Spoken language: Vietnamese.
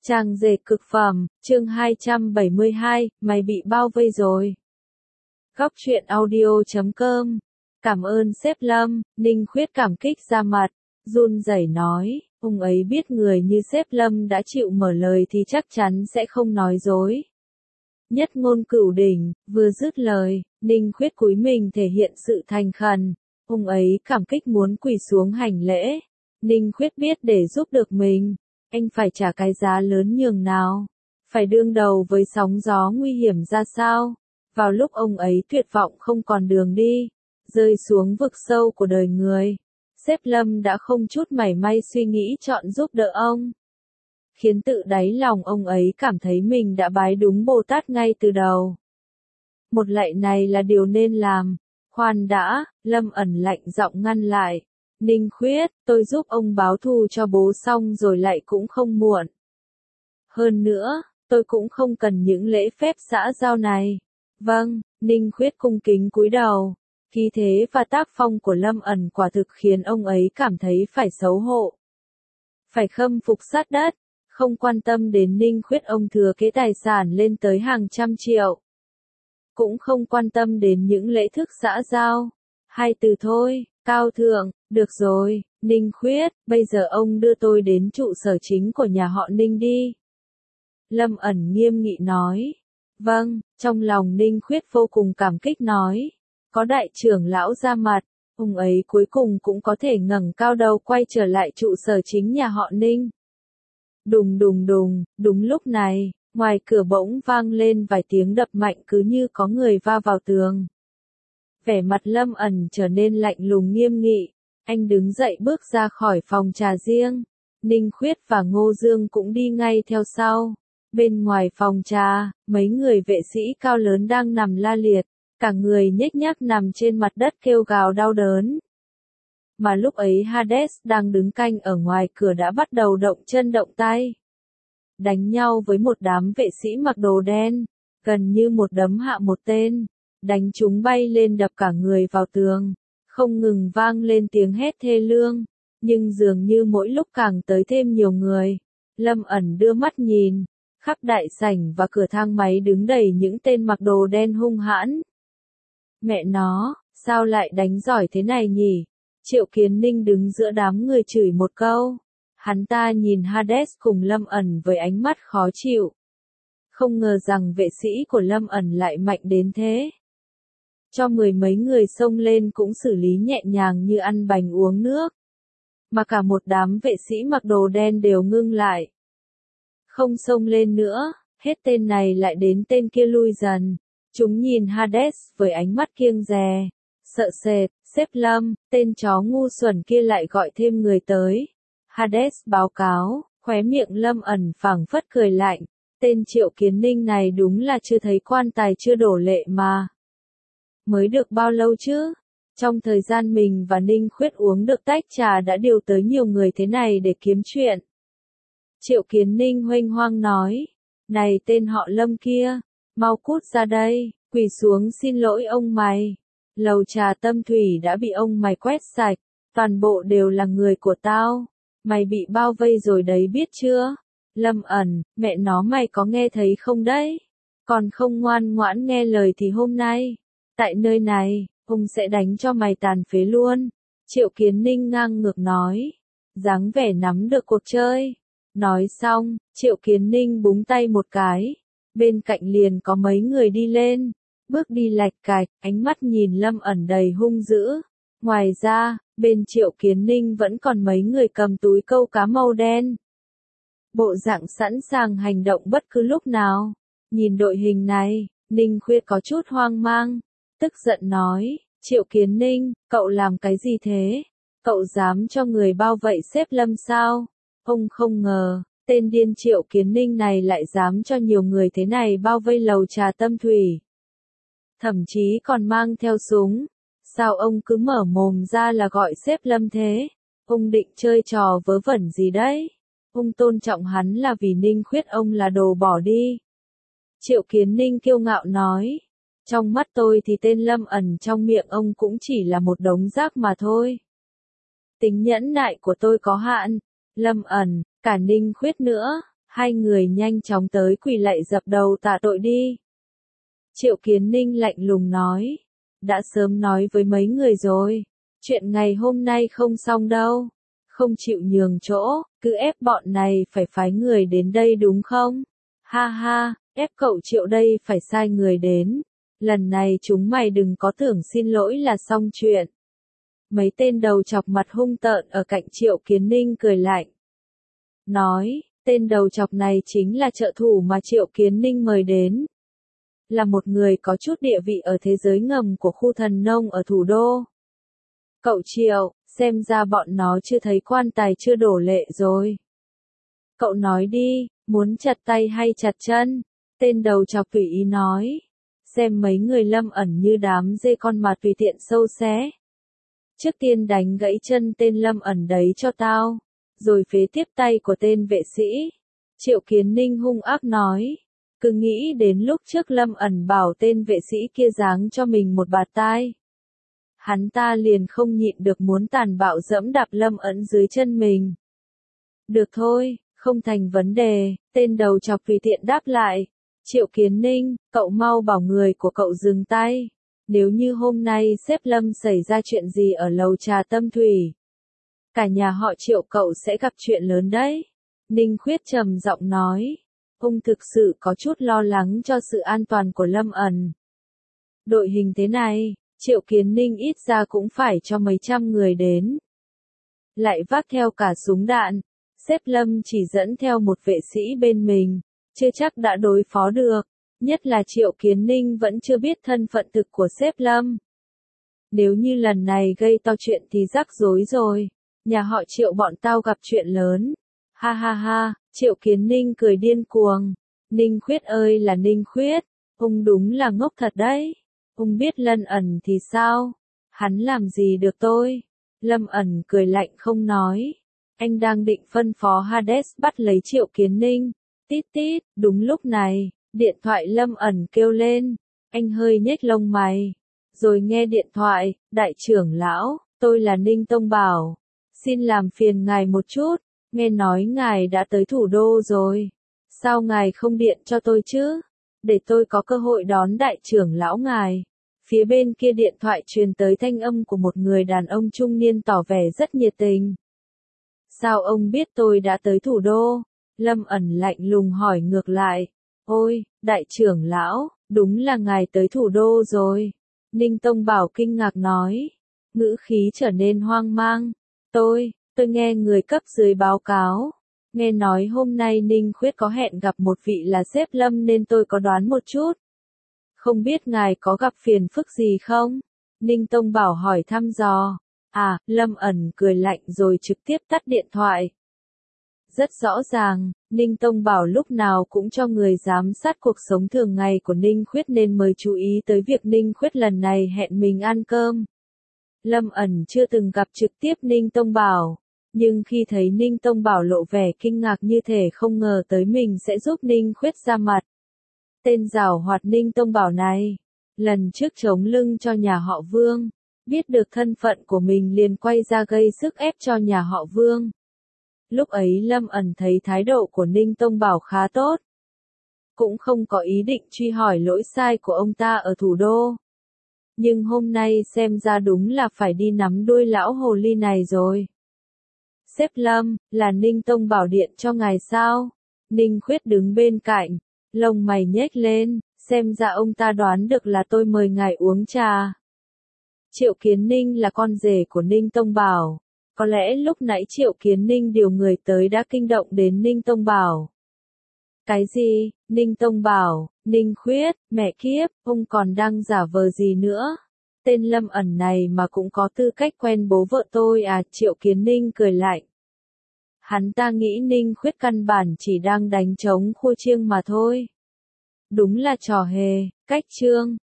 Trang dệt cực phẩm, chương 272, mày bị bao vây rồi. Góc truyện audio.com. Cảm ơn sếp Lâm, Ninh Khuyết cảm kích ra mặt, run rẩy nói, ông ấy biết người như sếp Lâm đã chịu mở lời thì chắc chắn sẽ không nói dối. Nhất ngôn cửu đỉnh, vừa dứt lời, Ninh Khuyết cúi mình thể hiện sự thành khẩn, ông ấy cảm kích muốn quỳ xuống hành lễ. Ninh Khuyết biết để giúp được mình, anh phải trả cái giá lớn nhường nào, phải đương đầu với sóng gió nguy hiểm ra sao. Vào lúc ông ấy tuyệt vọng không còn đường đi, rơi xuống vực sâu của đời người, sếp Lâm đã không chút mảy may suy nghĩ chọn giúp đỡ ông, khiến tự đáy lòng ông ấy cảm thấy mình đã bái đúng Bồ Tát ngay từ đầu. Một lạy này là điều nên làm. Khoan đã, Lâm ẩn lạnh giọng ngăn lại. Ninh Khuyết, tôi giúp ông báo thù cho bố xong rồi lại cũng không muộn. Hơn nữa, tôi cũng không cần những lễ phép xã giao này. Vâng, Ninh Khuyết cung kính cúi đầu. Khí thế và tác phong của Lâm ẩn quả thực khiến ông ấy cảm thấy phải xấu hổ. Phải khâm phục sát đất, không quan tâm đến Ninh Khuyết ông thừa kế tài sản lên tới hàng trăm triệu. Cũng không quan tâm đến những lễ thức xã giao. Hai từ thôi, cao thượng, được rồi, Ninh Khuyết, bây giờ ông đưa tôi đến trụ sở chính của nhà họ Ninh đi. Lâm ẩn nghiêm nghị nói. Vâng, trong lòng Ninh Khuyết vô cùng cảm kích nói. Có đại trưởng lão ra mặt, ông ấy cuối cùng cũng có thể ngẩng cao đầu quay trở lại trụ sở chính nhà họ Ninh. Đùng đùng đùng, đúng lúc này, ngoài cửa bỗng vang lên vài tiếng đập mạnh cứ như có người va vào tường. Vẻ mặt Lâm ẩn trở nên lạnh lùng nghiêm nghị, anh đứng dậy bước ra khỏi phòng trà riêng. Ninh Khuyết và Ngô Dương cũng đi ngay theo sau. Bên ngoài phòng trà, mấy người vệ sĩ cao lớn đang nằm la liệt, cả người nhếch nhác nằm trên mặt đất kêu gào đau đớn. Mà lúc ấy Hades đang đứng canh ở ngoài cửa đã bắt đầu động chân động tay. Đánh nhau với một đám vệ sĩ mặc đồ đen, gần như một đấm hạ một tên, đánh chúng bay lên đập cả người vào tường, không ngừng vang lên tiếng hét thê lương, nhưng dường như mỗi lúc càng tới thêm nhiều người. Lâm ẩn đưa mắt nhìn, khắp đại sảnh và cửa thang máy đứng đầy những tên mặc đồ đen hung hãn. Mẹ nó, sao lại đánh giỏi thế này nhỉ? Triệu Kiến Ninh đứng giữa đám người chửi một câu. Hắn ta nhìn Hades cùng Lâm ẩn với ánh mắt khó chịu. Không ngờ rằng vệ sĩ của Lâm ẩn lại mạnh đến thế. Cho mười mấy người xông lên cũng xử lý nhẹ nhàng như ăn bánh uống nước. Mà cả một đám vệ sĩ mặc đồ đen đều ngưng lại. Không xông lên nữa, hết tên này lại đến tên kia lui dần. Chúng nhìn Hades với ánh mắt kiêng dè, sợ sệt, sếp Lâm, tên chó ngu xuẩn kia lại gọi thêm người tới. Hades báo cáo, khóe miệng Lâm ẩn phảng phất cười lạnh, tên Triệu Kiến Ninh này đúng là chưa thấy quan tài chưa đổ lệ mà. Mới được bao lâu chứ? Trong thời gian mình và Ninh Khuyết uống được tách trà đã điều tới nhiều người thế này để kiếm chuyện. Triệu Kiến Ninh huênh hoang nói, này tên họ Lâm kia, mau cút ra đây, quỳ xuống xin lỗi ông mày. Lầu trà Tâm Thủy đã bị ông mày quét sạch, toàn bộ đều là người của tao. Mày bị bao vây rồi đấy biết chưa? Lâm ẩn, mẹ nó mày có nghe thấy không đấy? Còn không ngoan ngoãn nghe lời thì hôm nay, tại nơi này, ông sẽ đánh cho mày tàn phế luôn. Triệu Kiến Ninh ngang ngược nói, dáng vẻ nắm được cuộc chơi. Nói xong, Triệu Kiến Ninh búng tay một cái. Bên cạnh liền có mấy người đi lên, bước đi lạch cạch, ánh mắt nhìn Lâm ẩn đầy hung dữ. Ngoài ra, bên Triệu Kiến Ninh vẫn còn mấy người cầm túi câu cá màu đen. Bộ dạng sẵn sàng hành động bất cứ lúc nào. Nhìn đội hình này, Ninh Khuyết có chút hoang mang, tức giận nói, Triệu Kiến Ninh, cậu làm cái gì thế? Cậu dám cho người bao vây sếp Lâm sao? Ông không ngờ, tên điên Triệu Kiến Ninh này lại dám cho nhiều người thế này bao vây lầu trà Tâm Thủy. Thậm chí còn mang theo súng. Sao ông cứ mở mồm ra là gọi sếp Lâm thế? Ông định chơi trò vớ vẩn gì đấy? Ông tôn trọng hắn là vì Ninh Khuyết ông là đồ bỏ đi. Triệu Kiến Ninh kiêu ngạo nói. Trong mắt tôi thì tên Lâm ẩn trong miệng ông cũng chỉ là một đống rác mà thôi. Tính nhẫn nại của tôi có hạn. Lâm ẩn, cả Ninh Khuyết nữa, Hai người nhanh chóng tới quỳ lạy dập đầu tạ tội đi. Triệu Kiến Ninh lạnh lùng nói. Đã sớm nói với mấy người rồi. Chuyện ngày hôm nay không xong đâu. Không chịu nhường chỗ, cứ ép bọn này phải phái người đến đây đúng không? Ha ha, ép cậu Triệu đây phải sai người đến. Lần này chúng mày đừng có tưởng xin lỗi là xong chuyện. Mấy tên đầu chọc mặt hung tợn ở cạnh Triệu Kiến Ninh cười lạnh. Nói, tên đầu chọc này chính là trợ thủ mà Triệu Kiến Ninh mời đến. Là một người có chút địa vị ở thế giới ngầm của khu thần nông ở thủ đô. Cậu Triệu, xem ra bọn nó chưa thấy quan tài chưa đổ lệ rồi. Cậu nói đi, muốn chặt tay hay chặt chân? Tên đầu chọc tùy ý nói. Xem mấy người Lâm Ẩn như đám dê con mà tùy tiện sâu xé. Trước tiên đánh gãy chân tên Lâm Ẩn đấy cho tao, rồi phế tiếp tay của tên vệ sĩ. Triệu Kiến Ninh hung ác nói. Cứ nghĩ đến lúc trước Lâm Ẩn bảo tên vệ sĩ kia giáng cho mình một bạt tai. Hắn ta liền không nhịn được muốn tàn bạo dẫm đạp Lâm Ẩn dưới chân mình. Được thôi, không thành vấn đề, tên đầu chọc tùy tiện đáp lại. Triệu Kiến Ninh, cậu mau bảo người của cậu dừng tay. Nếu như hôm nay sếp Lâm xảy ra chuyện gì ở lầu trà Tâm Thủy, cả nhà họ Triệu cậu sẽ gặp chuyện lớn đấy. Ninh Khuyết trầm giọng nói. Ông thực sự có chút lo lắng cho sự an toàn của Lâm Ẩn. Đội hình thế này, Triệu Kiến Ninh ít ra cũng phải cho mấy trăm người đến. Lại vác theo cả súng đạn, sếp Lâm chỉ dẫn theo một vệ sĩ bên mình, chưa chắc đã đối phó được, nhất là Triệu Kiến Ninh vẫn chưa biết thân phận thực của sếp Lâm. Nếu như lần này gây to chuyện thì rắc rối rồi, nhà họ Triệu bọn tao gặp chuyện lớn. Ha ha ha, Triệu Kiến Ninh cười điên cuồng. Ninh Khuyết ơi là Ninh Khuyết, ông đúng là ngốc thật đấy. Ông biết Lâm Ẩn thì sao? Hắn làm gì được tôi? Lâm Ẩn cười lạnh không nói. Anh đang định phân phó Hades bắt lấy Triệu Kiến Ninh. Tít tít, đúng lúc này, điện thoại Lâm Ẩn kêu lên. Anh hơi nhếch lông mày. Rồi nghe điện thoại, đại trưởng lão, tôi là Ninh Tông Bảo. Xin làm phiền ngài một chút. Nghe nói ngài đã tới thủ đô rồi. Sao ngài không điện cho tôi chứ? Để tôi có cơ hội đón đại trưởng lão ngài. Phía bên kia điện thoại truyền tới thanh âm của một người đàn ông trung niên tỏ vẻ rất nhiệt tình. Sao ông biết tôi đã tới thủ đô? Lâm Ẩn lạnh lùng hỏi ngược lại. Ôi, đại trưởng lão, đúng là ngài tới thủ đô rồi. Ninh Tông Bảo kinh ngạc nói. Ngữ khí trở nên hoang mang. Tôi nghe người cấp dưới báo cáo. Nghe nói hôm nay Ninh Khuyết có hẹn gặp một vị là sếp Lâm nên tôi có đoán một chút. Không biết ngài có gặp phiền phức gì không? Ninh Tông Bảo hỏi thăm dò. À, Lâm Ẩn cười lạnh rồi trực tiếp tắt điện thoại. Rất rõ ràng, Ninh Tông Bảo lúc nào cũng cho người giám sát cuộc sống thường ngày của Ninh Khuyết nên mới chú ý tới việc Ninh Khuyết lần này hẹn mình ăn cơm. Lâm Ẩn chưa từng gặp trực tiếp Ninh Tông Bảo, nhưng khi thấy Ninh Tông Bảo lộ vẻ kinh ngạc như thể không ngờ tới mình sẽ giúp Ninh Khuyết ra mặt. Tên giảo hoạt Ninh Tông Bảo này, lần trước chống lưng cho nhà họ Vương, biết được thân phận của mình liền quay ra gây sức ép cho nhà họ Vương. Lúc ấy Lâm Ẩn thấy thái độ của Ninh Tông Bảo khá tốt, cũng không có ý định truy hỏi lỗi sai của ông ta ở thủ đô. Nhưng hôm nay xem ra đúng là phải đi nắm đuôi lão hồ ly này rồi. Sếp Lâm, là Ninh Tông Bảo điện cho ngài sao? Ninh Khuyết đứng bên cạnh, lông mày nhếch lên, xem ra ông ta đoán được là tôi mời ngài uống trà. Triệu Kiến Ninh là con rể của Ninh Tông Bảo. Có lẽ lúc nãy Triệu Kiến Ninh điều người tới đã kinh động đến Ninh Tông Bảo. Cái gì? Ninh Tông Bảo, Ninh Khuyết, mẹ kiếp, ông còn đang giả vờ gì nữa? Tên Lâm Ẩn này mà cũng có tư cách quen bố vợ tôi à? Triệu Kiến Ninh cười lạnh. Hắn ta nghĩ Ninh Khuyết căn bản chỉ đang đánh trống khua chiêng mà thôi. Đúng là trò hề, cách chương.